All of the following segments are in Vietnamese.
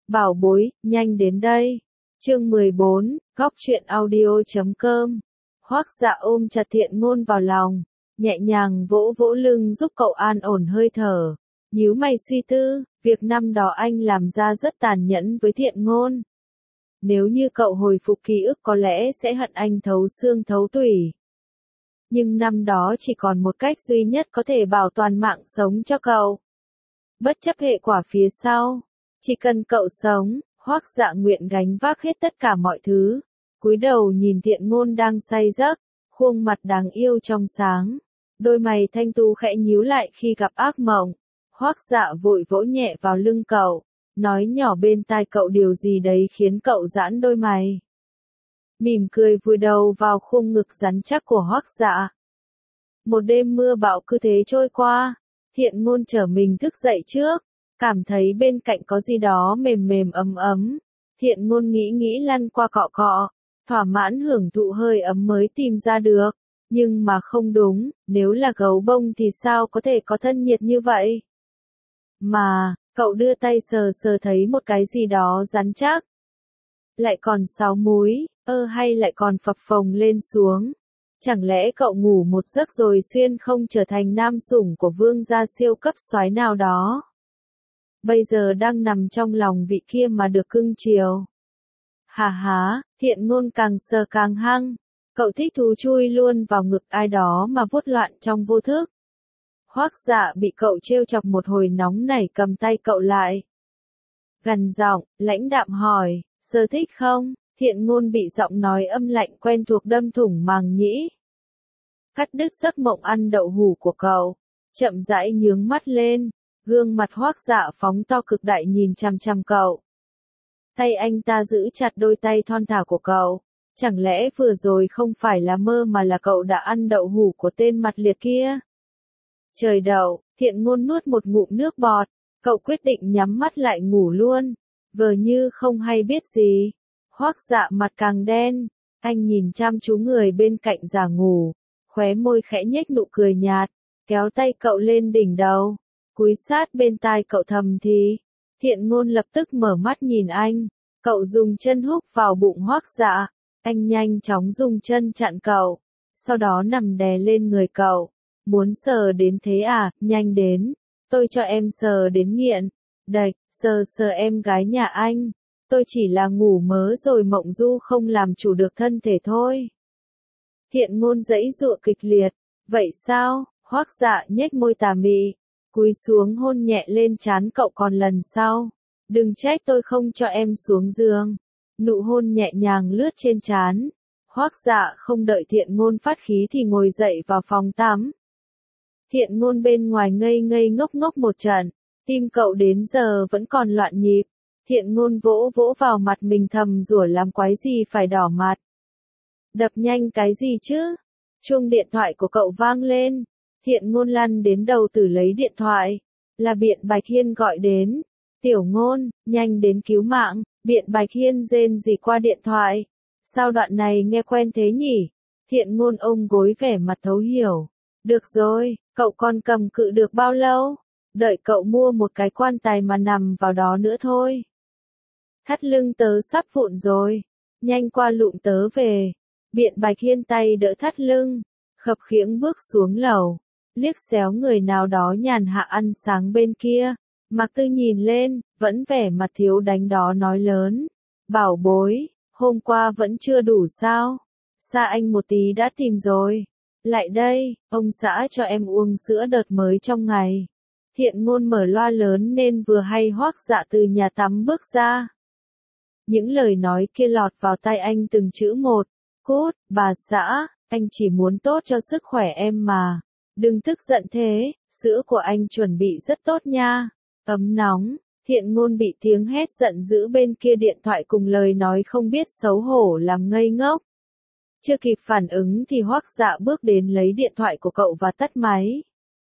Bảo bối, nhanh đến đây. Chương 14, Góc truyện audio.com. Hoắc Dạ ôm chặt Thiện Ngôn vào lòng, nhẹ nhàng vỗ vỗ lưng giúp cậu an ổn hơi thở. Nhíu mày suy tư, việc năm đó anh làm ra rất tàn nhẫn với Thiện Ngôn. Nếu như cậu hồi phục ký ức có lẽ sẽ hận anh thấu xương thấu tủy. Nhưng năm đó chỉ còn một cách duy nhất có thể bảo toàn mạng sống cho cậu. Bất chấp hệ quả phía sau, chỉ cần cậu sống, Hoắc Dạ nguyện gánh vác hết tất cả mọi thứ. Cúi đầu nhìn Thiện Ngôn đang say giấc, khuôn mặt đáng yêu trong sáng. Đôi mày thanh tú khẽ nhíu lại khi gặp ác mộng. Hoắc Dạ vội vỗ nhẹ vào lưng cậu, nói nhỏ bên tai cậu điều gì đấy khiến cậu giãn đôi mày. Mỉm cười vùi đầu vào khung ngực rắn chắc của Hoắc Dạ. Một đêm mưa bão cứ thế trôi qua, Thiện Ngôn trở mình thức dậy trước, cảm thấy bên cạnh có gì đó mềm mềm ấm ấm. Thiện Ngôn nghĩ lăn qua cọ cọ, thỏa mãn hưởng thụ hơi ấm mới tìm ra được. Nhưng mà không đúng, nếu là gấu bông thì sao có thể có thân nhiệt như vậy? Mà, cậu đưa tay sờ sờ thấy một cái gì đó rắn chắc. Lại còn 6 múi, hay lại còn phập phồng lên xuống. Chẳng lẽ cậu ngủ một giấc rồi xuyên không trở thành nam sủng của vương gia siêu cấp soái nào đó? Bây giờ đang nằm trong lòng vị kia mà được cưng chiều. Hà há, Thiện Ngôn càng sờ càng hăng. Cậu thích thú chui luôn vào ngực ai đó mà vuốt loạn trong vô thức. Hoắc Dạ bị cậu trêu chọc một hồi nóng nảy cầm tay cậu lại. Gằn giọng, lãnh đạm hỏi, sờ thích không? Thiện Ngôn bị giọng nói âm lạnh quen thuộc đâm thủng màng nhĩ. Cắt đứt giấc mộng ăn đậu hủ của cậu, chậm rãi nhướng mắt lên, gương mặt Hoắc Dạ phóng to cực đại nhìn chằm chằm cậu. Tay anh ta giữ chặt đôi tay thon thả của cậu, chẳng lẽ vừa rồi không phải là mơ mà là cậu đã ăn đậu hủ của tên mặt liệt kia? Trời đậu, Thiện Ngôn nuốt một ngụm nước bọt, cậu quyết định nhắm mắt lại ngủ luôn, vờ như không hay biết gì. Hoắc Dạ mặt càng đen, anh nhìn chăm chú người bên cạnh giả ngủ, khóe môi khẽ nhếch nụ cười nhạt, kéo tay cậu lên đỉnh đầu, cúi sát bên tai cậu thầm thì. Thiện Ngôn lập tức mở mắt nhìn anh, cậu dùng chân húc vào bụng Hoắc Dạ, anh nhanh chóng dùng chân chặn cậu, sau đó nằm đè lên người cậu. Muốn sờ đến thế à, nhanh đến, tôi cho em sờ đến nghiện. Đạch, sờ sờ em gái nhà anh, tôi chỉ là ngủ mớ rồi mộng du không làm chủ được thân thể thôi. Thiện Ngôn giãy giụa kịch liệt, vậy sao? Hoắc Dạ nhếch môi tà mị, cúi xuống hôn nhẹ lên trán cậu còn lần sau. Đừng trách tôi không cho em xuống giường. Nụ hôn nhẹ nhàng lướt trên trán. Hoắc Dạ không đợi Thiện Ngôn phát khí thì ngồi dậy vào phòng tắm. Thiện Ngôn bên ngoài ngây ngây ngốc ngốc một trận, tim cậu đến giờ vẫn còn loạn nhịp. Thiện Ngôn vỗ vỗ vào mặt mình thầm rủa làm quái gì phải đỏ mặt. Đập nhanh cái gì chứ? Chuông điện thoại của cậu vang lên. Thiện Ngôn lăn đến đầu tử lấy điện thoại. Là Biện Bạch Hiên gọi đến. Tiểu Ngôn, nhanh đến cứu mạng. Biện Bạch Hiên rên rỉ qua điện thoại. Sao đoạn này nghe quen thế nhỉ? Thiện Ngôn ôm gối vẻ mặt thấu hiểu. Được rồi, cậu còn cầm cự được bao lâu? Đợi cậu mua một cái quan tài mà nằm vào đó nữa thôi. Thắt lưng tớ sắp vụn rồi. Nhanh qua lụm tớ về. Biện Bạch Hiên tay đỡ thắt lưng, khập khiễng bước xuống lầu, liếc xéo người nào đó nhàn hạ ăn sáng bên kia. Mạc Tư nhìn lên, vẫn vẻ mặt thiếu đánh đó nói lớn. Bảo bối, hôm qua vẫn chưa đủ sao? Xa anh một tí đã tìm rồi. Lại đây, ông xã cho em uống sữa đợt mới trong ngày. Thiện Ngôn mở loa lớn nên vừa hay Hoắc Dạ từ nhà tắm bước ra. Những lời nói kia lọt vào tai anh từng chữ một. Cút, bà xã, anh chỉ muốn tốt cho sức khỏe em mà. Đừng tức giận thế, sữa của anh chuẩn bị rất tốt nha. Ấm nóng, Thiện Ngôn bị tiếng hét giận dữ bên kia điện thoại cùng lời nói không biết xấu hổ làm ngây ngốc. Chưa kịp phản ứng thì Hoắc Dạ bước đến lấy điện thoại của cậu và tắt máy.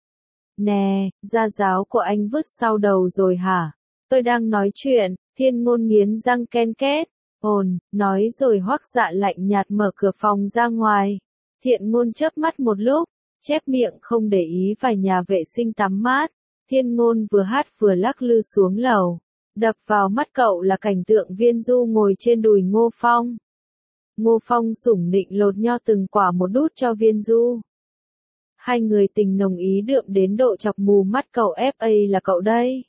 Nè, gia giáo của anh vứt sau đầu rồi hả? Tôi đang nói chuyện. Thiện Ngôn nghiến răng ken két. Nói rồi Hoắc Dạ lạnh nhạt mở cửa phòng ra ngoài. Thiện Ngôn chớp mắt một lúc, chép miệng không để ý vào nhà vệ sinh tắm mát. Thiện Ngôn vừa hát vừa lắc lư xuống lầu. Đập vào mắt cậu là cảnh tượng Viên Du ngồi trên đùi Ngô Phong. Ngô Phong sủng nịnh lột nho từng quả một đút cho Viên Du. Hai người tình nồng ý đượm đến độ chọc mù mắt cậu. FA là cậu đây.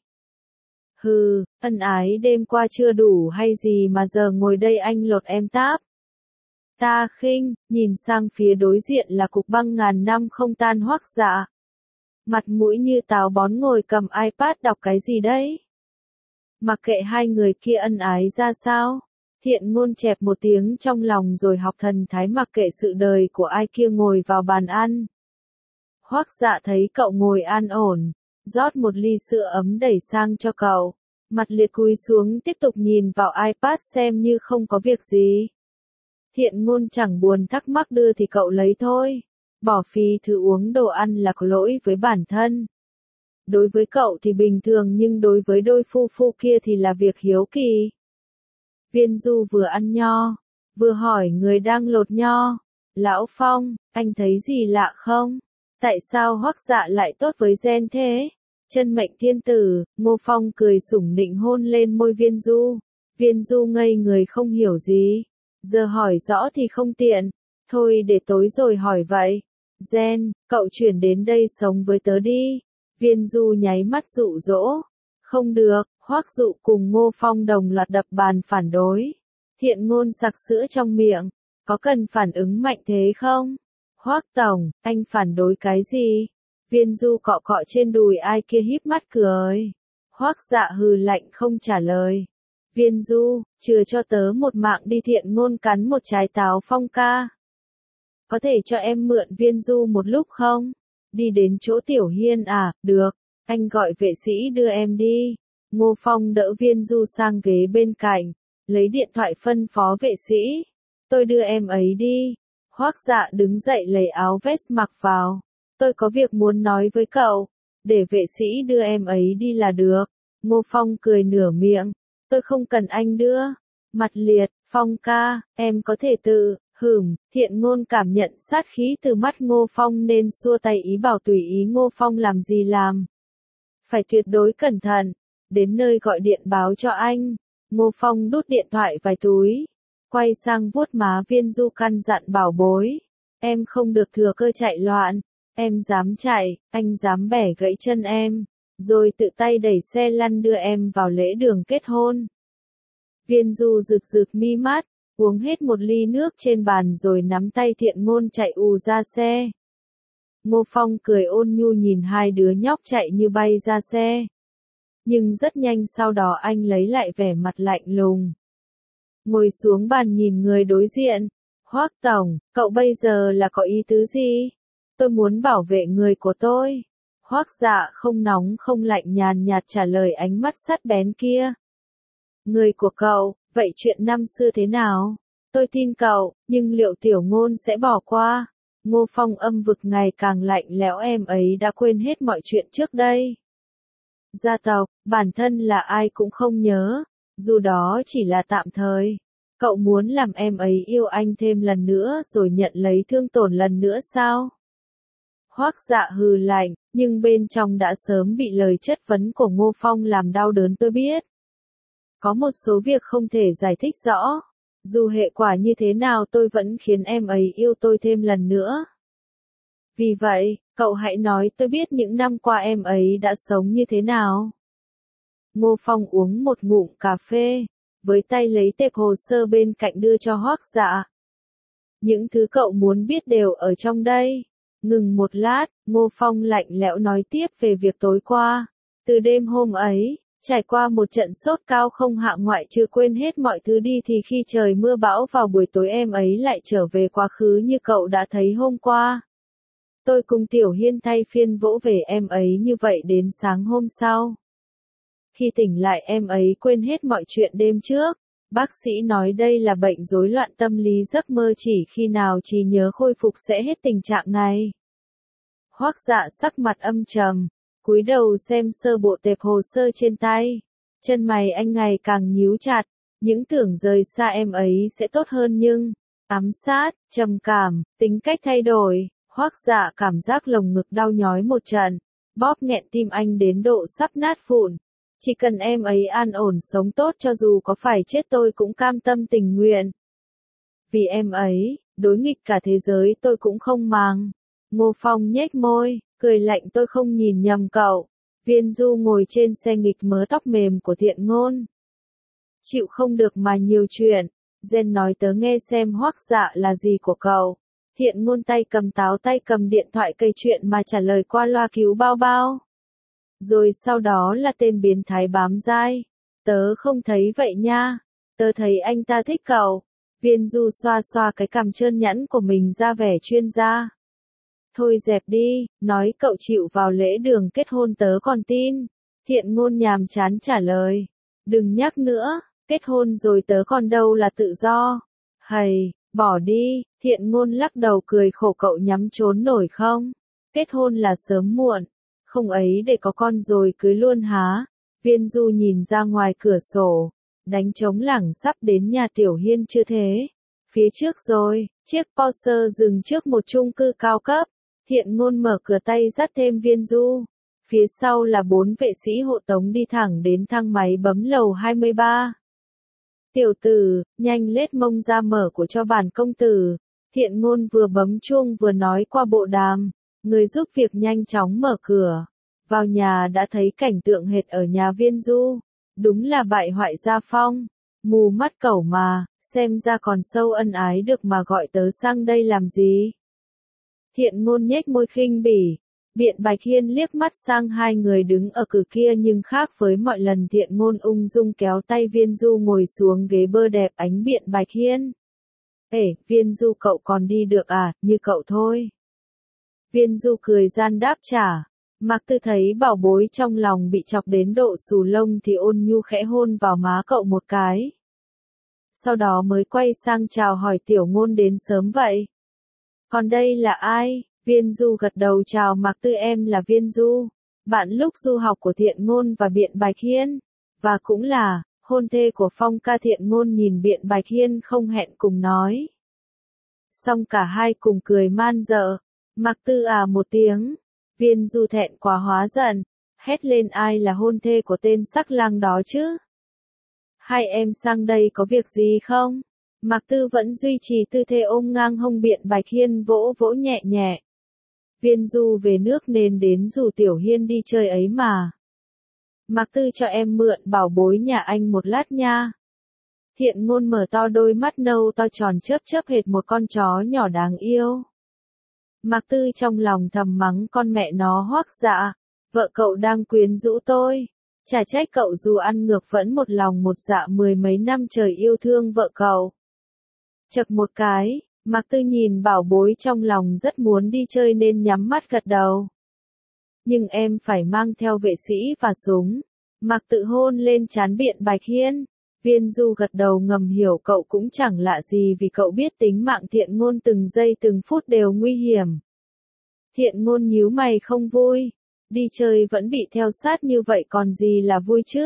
Hừ, ân ái đêm qua chưa đủ hay gì mà giờ ngồi đây anh lột em táp. Ta khinh, nhìn sang phía đối diện là cục băng ngàn năm không tan Hoắc Dạ. Mặt mũi như táo bón ngồi cầm iPad đọc cái gì đấy. Mặc kệ hai người kia ân ái ra sao, Thiện Ngôn chẹp một tiếng trong lòng rồi học thần thái mặc kệ sự đời của ai kia ngồi vào bàn ăn. Hoắc Dạ thấy cậu ngồi an ổn, rót một ly sữa ấm đẩy sang cho cậu, mặt liệt cúi xuống tiếp tục nhìn vào iPad xem như không có việc gì. Thiện Ngôn chẳng buồn thắc mắc đưa thì cậu lấy thôi, bỏ phí thứ uống đồ ăn là có lỗi với bản thân. Đối với cậu thì bình thường nhưng đối với đôi phu phu kia thì là việc hiếu kỳ. Viên Du vừa ăn nho, vừa hỏi người đang lột nho. Lão Phong, anh thấy gì lạ không? Tại sao Hoắc Dạ lại tốt với gen thế? Chân mệnh thiên tử, Ngô Phong cười sủng nịnh hôn lên môi Viên Du. Viên Du ngây người không hiểu gì. Giờ hỏi rõ thì không tiện. Thôi để tối rồi hỏi vậy. Gen, cậu chuyển đến đây sống với tớ đi. Viên Du nháy mắt dụ dỗ. Không được, Hoắc Dụ cùng Ngô Phong đồng loạt đập bàn phản đối. Thiện Ngôn sặc sữa trong miệng. Có cần phản ứng mạnh thế không? Hoắc tổng, anh phản đối cái gì? Viên Du cọ cọ trên đùi ai kia híp mắt cười. Hoắc Dạ hừ lạnh không trả lời. Viên Du, chừa cho tớ một mạng đi. Thiện Ngôn cắn một trái táo. Phong ca, có thể cho em mượn Viên Du một lúc không? Đi đến chỗ Tiểu Hiên à? Được, anh gọi vệ sĩ đưa em đi. Ngô Phong đỡ Viên Du sang ghế bên cạnh, lấy điện thoại phân phó vệ sĩ. Tôi đưa em ấy đi. Hoắc Dạ đứng dậy lấy áo vest mặc vào. Tôi có việc muốn nói với cậu. Để vệ sĩ đưa em ấy đi là được. Ngô Phong cười nửa miệng. Tôi không cần anh đưa. Mặt liệt, Phong ca, em có thể tự. Thiện Ngôn cảm nhận sát khí từ mắt Ngô Phong nên xua tay ý bảo tùy ý Ngô Phong làm gì làm. Phải tuyệt đối cẩn thận. Đến nơi gọi điện báo cho anh. Ngô Phong đút điện thoại vài túi. Quay sang vuốt má Viên Du căn dặn bảo bối. Em không được thừa cơ chạy loạn. Em dám chạy, anh dám bẻ gãy chân em. Rồi tự tay đẩy xe lăn đưa em vào lễ đường kết hôn. Viên Du rực rực mi mắt, uống hết một ly nước trên bàn rồi nắm tay Thiện Ngôn chạy ù ra xe. Ngô Phong cười ôn nhu nhìn hai đứa nhóc chạy như bay ra xe. Nhưng rất nhanh sau đó anh lấy lại vẻ mặt lạnh lùng. Ngồi xuống bàn nhìn người đối diện. Hoắc tổng, cậu bây giờ là có ý tứ gì? Tôi muốn bảo vệ người của tôi. Hoắc Dạ không nóng không lạnh nhàn nhạt trả lời ánh mắt sắc bén kia. Người của cậu, vậy chuyện năm xưa thế nào? Tôi tin cậu, nhưng liệu Tiểu Ngôn sẽ bỏ qua? Ngô Phong âm vực ngày càng lạnh lẽo. Em ấy đã quên hết mọi chuyện trước đây. Gia tộc, bản thân là ai cũng không nhớ, dù đó chỉ là tạm thời. Cậu muốn làm em ấy yêu anh thêm lần nữa rồi nhận lấy thương tổn lần nữa sao? Hoắc Dạ hừ lạnh, nhưng bên trong đã sớm bị lời chất vấn của Ngô Phong làm đau đớn. Tôi biết. Có một số việc không thể giải thích rõ. Dù hệ quả như thế nào tôi vẫn khiến em ấy yêu tôi thêm lần nữa. Vì vậy, cậu hãy nói tôi biết những năm qua em ấy đã sống như thế nào. Ngô Phong uống một ngụm cà phê, với tay lấy tệp hồ sơ bên cạnh đưa cho Hoắc Dạ. Những thứ cậu muốn biết đều ở trong đây. Ngừng một lát, Ngô Phong lạnh lẽo nói tiếp về việc tối qua. Từ đêm hôm ấy, trải qua một trận sốt cao không hạ ngoại trừ quên hết mọi thứ đi thì khi trời mưa bão vào buổi tối em ấy lại trở về quá khứ như cậu đã thấy hôm qua. Tôi cùng Tiểu Hiên thay phiên vỗ về em ấy như vậy đến sáng hôm sau. Khi tỉnh lại em ấy quên hết mọi chuyện đêm trước. Bác sĩ nói đây là bệnh rối loạn tâm lý giấc mơ, chỉ khi nào trí nhớ khôi phục sẽ hết tình trạng này. Hoắc Dạ sắc mặt âm trầm, cúi đầu xem sơ bộ tệp hồ sơ trên tay. Chân mày anh ngày càng nhíu chặt, những tưởng rời xa em ấy sẽ tốt hơn nhưng, ám sát, trầm cảm, tính cách thay đổi. Hoắc Dạ cảm giác lồng ngực đau nhói một trận, bóp nghẹn tim anh đến độ sắp nát vụn. Chỉ cần em ấy an ổn sống tốt cho dù có phải chết tôi cũng cam tâm tình nguyện. Vì em ấy, đối nghịch cả thế giới tôi cũng không màng. Ngô Phong nhếch môi, cười lạnh tôi không nhìn nhầm cậu. Viên Du ngồi trên xe nghịch mớ tóc mềm của Thiện Ngôn. Chịu không được mà nhiều chuyện. Jen nói tớ nghe xem Hoắc Dạ là gì của cậu. Thiện Ngôn tay cầm táo tay cầm điện thoại cây chuyện mà trả lời qua loa cứu bao bao. Rồi sau đó là tên biến thái bám dai. Tớ không thấy vậy nha. Tớ thấy anh ta thích cậu. Viên Du xoa xoa cái cằm trơn nhẵn của mình ra vẻ chuyên gia. Thôi dẹp đi, nói cậu chịu vào lễ đường kết hôn tớ còn tin. Thiện Ngôn nhàm chán trả lời. Đừng nhắc nữa, kết hôn rồi tớ còn đâu là tự do. Hầy, bỏ đi, Thiện Ngôn lắc đầu cười khổ cậu nhắm trốn nổi không? Kết hôn là sớm muộn, không ấy để có con rồi cưới luôn há? Viên Du nhìn ra ngoài cửa sổ, đánh trống lảng sắp đến nhà Tiểu Hiên chưa thế? Phía trước rồi, chiếc Porsche dừng trước một chung cư cao cấp. Thiện Ngôn mở cửa tay dắt thêm Viên Du. Phía sau là 4 vệ sĩ hộ tống đi thẳng đến thang máy bấm lầu 23. Tiểu tử, nhanh lết mông ra mở của cho bản công tử. Thiện Ngôn vừa bấm chuông vừa nói qua bộ đàm. Người giúp việc nhanh chóng mở cửa. Vào nhà đã thấy cảnh tượng hệt ở nhà Viên Du. Đúng là bại hoại gia phong. Mù mắt cẩu mà, xem ra còn sâu ân ái được mà gọi tớ sang đây làm gì. Thiện Ngôn nhếch môi khinh bỉ. Biện Bạch Hiên liếc mắt sang hai người đứng ở cửa kia nhưng khác với mọi lần Thiện Ngôn ung dung kéo tay Viên Du ngồi xuống ghế bơ đẹp ánh Biện Bạch Hiên. Ê, Viên Du cậu còn đi được à, như cậu thôi. Viên Du cười gian đáp trả. Mạc Tư thấy bảo bối trong lòng bị chọc đến độ xù lông thì ôn nhu khẽ hôn vào má cậu một cái. Sau đó mới quay sang chào hỏi Tiểu Ngôn đến sớm vậy. Còn đây là ai? Viên Du gật đầu chào Mạc Tư em là Viên Du, bạn lúc du học của Thiện Ngôn và Biện Bạch Hiên, và cũng là hôn thê của Phong ca. Thiện Ngôn nhìn Biện Bạch Hiên không hẹn cùng nói. Xong cả hai cùng cười man dợ. Mạc Tư à một tiếng. Viên Du thẹn quá hóa giận, hét lên ai là hôn thê của tên sắc lang đó chứ? Hai em sang đây có việc gì không? Mạc Tư vẫn duy trì tư thế ôm ngang hông Biện Bạch Hiên vỗ vỗ nhẹ nhẹ. Viên Du về nước nên đến rủ Tiểu Hiên đi chơi ấy mà. Mạc Tư cho em mượn bảo bối nhà anh một lát nha. Thiện Ngôn mở to đôi mắt nâu to tròn chớp chớp hệt một con chó nhỏ đáng yêu. Mạc Tư trong lòng thầm mắng con mẹ nó Hoắc Dạ, vợ cậu đang quyến rũ tôi. Chả trách cậu dù ăn ngược vẫn một lòng một dạ mười mấy năm trời yêu thương vợ cậu. Chậc một cái, Mạc Tư nhìn bảo bối trong lòng rất muốn đi chơi nên nhắm mắt gật đầu. Nhưng em phải mang theo vệ sĩ và súng. Mạc Tự hôn lên trán Biện Bạch Hiên. Viên Du gật đầu ngầm hiểu cậu cũng chẳng lạ gì vì cậu biết tính mạng Thiện Ngôn từng giây từng phút đều nguy hiểm. Thiện Ngôn nhíu mày không vui. Đi chơi vẫn bị theo sát như vậy còn gì là vui chứ?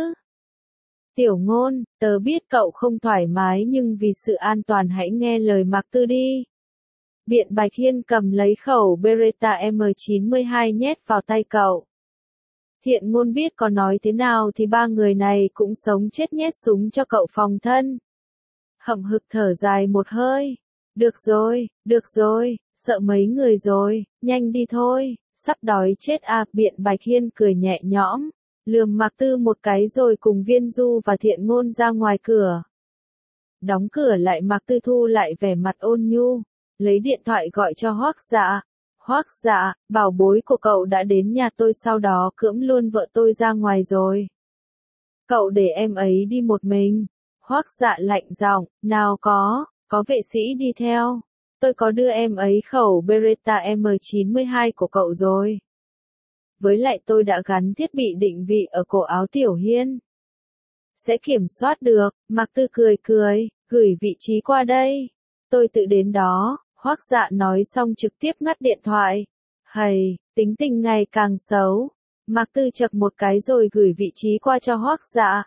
Tiểu Ngôn, tớ biết cậu không thoải mái nhưng vì sự an toàn hãy nghe lời Mạc Tư đi. Biện Bạch Hiên cầm lấy khẩu Beretta M92 nhét vào tay cậu. Thiện Ngôn biết có nói thế nào thì ba người này cũng sống chết nhét súng cho cậu phòng thân. Hậm hực thở dài một hơi. Được rồi, sợ mấy người rồi, nhanh đi thôi, sắp đói chết à. Biện Bạch Hiên cười nhẹ nhõm, lườm Mạc Tư một cái rồi cùng Viên Du và Thiện Ngôn ra ngoài cửa. Đóng cửa lại Mạc Tư thu lại vẻ mặt ôn nhu, lấy điện thoại gọi cho Hoắc Dạ. Hoắc Dạ, bảo bối của cậu đã đến nhà tôi sau đó cưỡng luôn vợ tôi ra ngoài rồi. Cậu để em ấy đi một mình. Hoắc Dạ lạnh giọng, nào có vệ sĩ đi theo. Tôi có đưa em ấy khẩu Beretta M92 của cậu rồi. Với lại tôi đã gắn thiết bị định vị ở cổ áo Tiểu Hiên. Sẽ kiểm soát được. Mạc Tư cười, gửi vị trí qua đây. Tôi tự đến đó. Hoắc Dạ nói xong trực tiếp ngắt điện thoại. Hầy, tính tình ngày càng xấu. Mạc Tư chậc một cái rồi gửi vị trí qua cho Hoắc Dạ.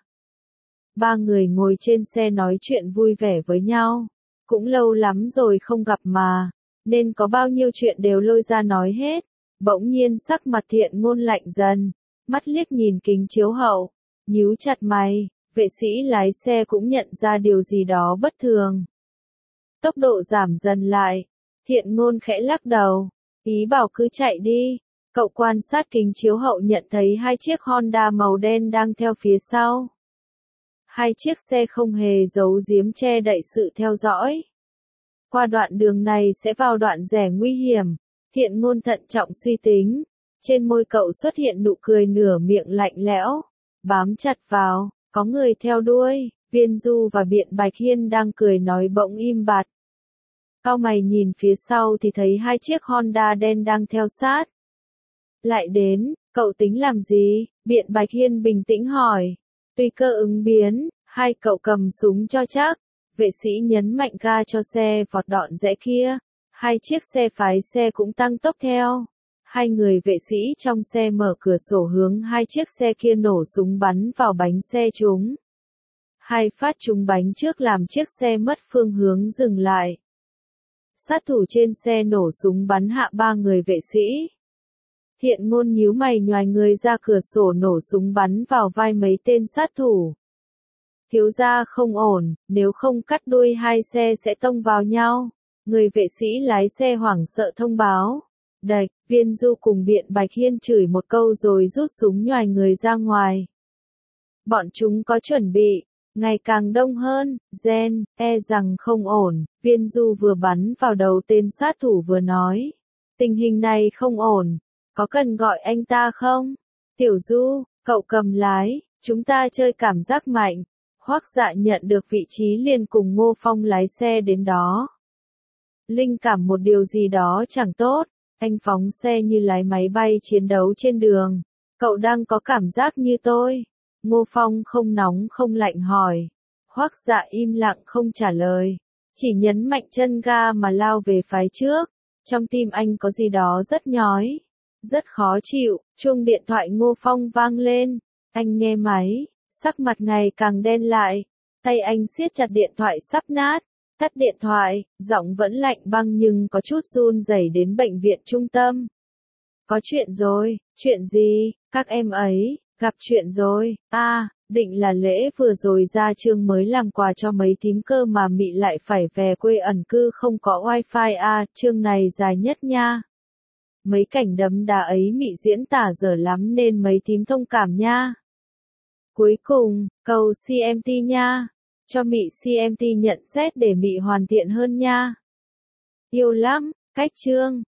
Ba người ngồi trên xe nói chuyện vui vẻ với nhau. Cũng lâu lắm rồi không gặp mà, nên có bao nhiêu chuyện đều lôi ra nói hết. Bỗng nhiên sắc mặt Thiện Ngôn lạnh dần, mắt liếc nhìn kính chiếu hậu. Nhíu chặt mày, vệ sĩ lái xe cũng nhận ra điều gì đó bất thường. Tốc độ giảm dần lại, Thiện Ngôn khẽ lắc đầu, ý bảo cứ chạy đi. Cậu quan sát kính chiếu hậu nhận thấy hai chiếc Honda màu đen đang theo phía sau. Hai chiếc xe không hề giấu giếm che đậy sự theo dõi. Qua đoạn đường này sẽ vào đoạn rẽ nguy hiểm, Thiện Ngôn thận trọng suy tính. Trên môi cậu xuất hiện nụ cười nửa miệng lạnh lẽo, bám chặt vào, có người theo đuôi. Viên Du và Biện Bạch Hiên đang cười nói bỗng im bặt. Cau mày nhìn phía sau thì thấy hai chiếc Honda đen đang theo sát. Lại đến, cậu tính làm gì? Biện Bạch Hiên bình tĩnh hỏi. Tùy cơ ứng biến, hai cậu cầm súng cho chắc. Vệ sĩ nhấn mạnh ga cho xe vọt đoạn rẽ kia. Hai chiếc xe phái xe cũng tăng tốc theo. Hai người vệ sĩ trong xe mở cửa sổ hướng hai chiếc xe kia nổ súng bắn vào bánh xe chúng. Hai phát trúng bánh trước làm chiếc xe mất phương hướng dừng lại. Sát thủ trên xe nổ súng bắn hạ ba người vệ sĩ. Thiện Ngôn nhíu mày nhoài người ra cửa sổ nổ súng bắn vào vai mấy tên sát thủ. Thiếu gia không ổn, nếu không cắt đuôi hai xe sẽ tông vào nhau. Người vệ sĩ lái xe hoảng sợ thông báo. Đạch, Viên Du cùng Biện Bạch Hiên chửi một câu rồi rút súng nhoài người ra ngoài. Bọn chúng có chuẩn bị, ngày càng đông hơn, gen, e rằng không ổn. Viên Du vừa bắn vào đầu tên sát thủ vừa nói. Tình hình này không ổn, có cần gọi anh ta không? Tiểu Du, cậu cầm lái, chúng ta chơi cảm giác mạnh. Hoắc Dạ nhận được vị trí liền cùng Ngô Phong lái xe đến đó. Linh cảm một điều gì đó chẳng tốt, anh phóng xe như lái máy bay chiến đấu trên đường. Cậu đang có cảm giác như tôi. Ngô Phong không nóng không lạnh hỏi. Hoắc Dạ im lặng không trả lời, chỉ nhấn mạnh chân ga mà lao về phía trước. Trong tim anh có gì đó rất nhói, rất khó chịu. Chuông điện thoại Ngô Phong vang lên. Anh nghe máy, sắc mặt ngày càng đen lại. Tay anh siết chặt điện thoại sắp nát. Tắt điện thoại, giọng vẫn lạnh băng nhưng có chút run rẩy đến bệnh viện trung tâm. Có chuyện rồi, chuyện gì? Các em ấy, gặp chuyện rồi. Định là lễ vừa rồi ra Trương mới làm quà cho mấy thím cơ mà Mị lại phải về quê ẩn cư không có wifi. Trương này dài nhất nha. Mấy cảnh đấm đá ấy Mị diễn tả dở lắm nên mấy thím thông cảm nha. Cuối cùng, cầu CMT nha. Cho Mị CMT nhận xét để Mị hoàn thiện hơn nha. Yêu lắm, cách Trương.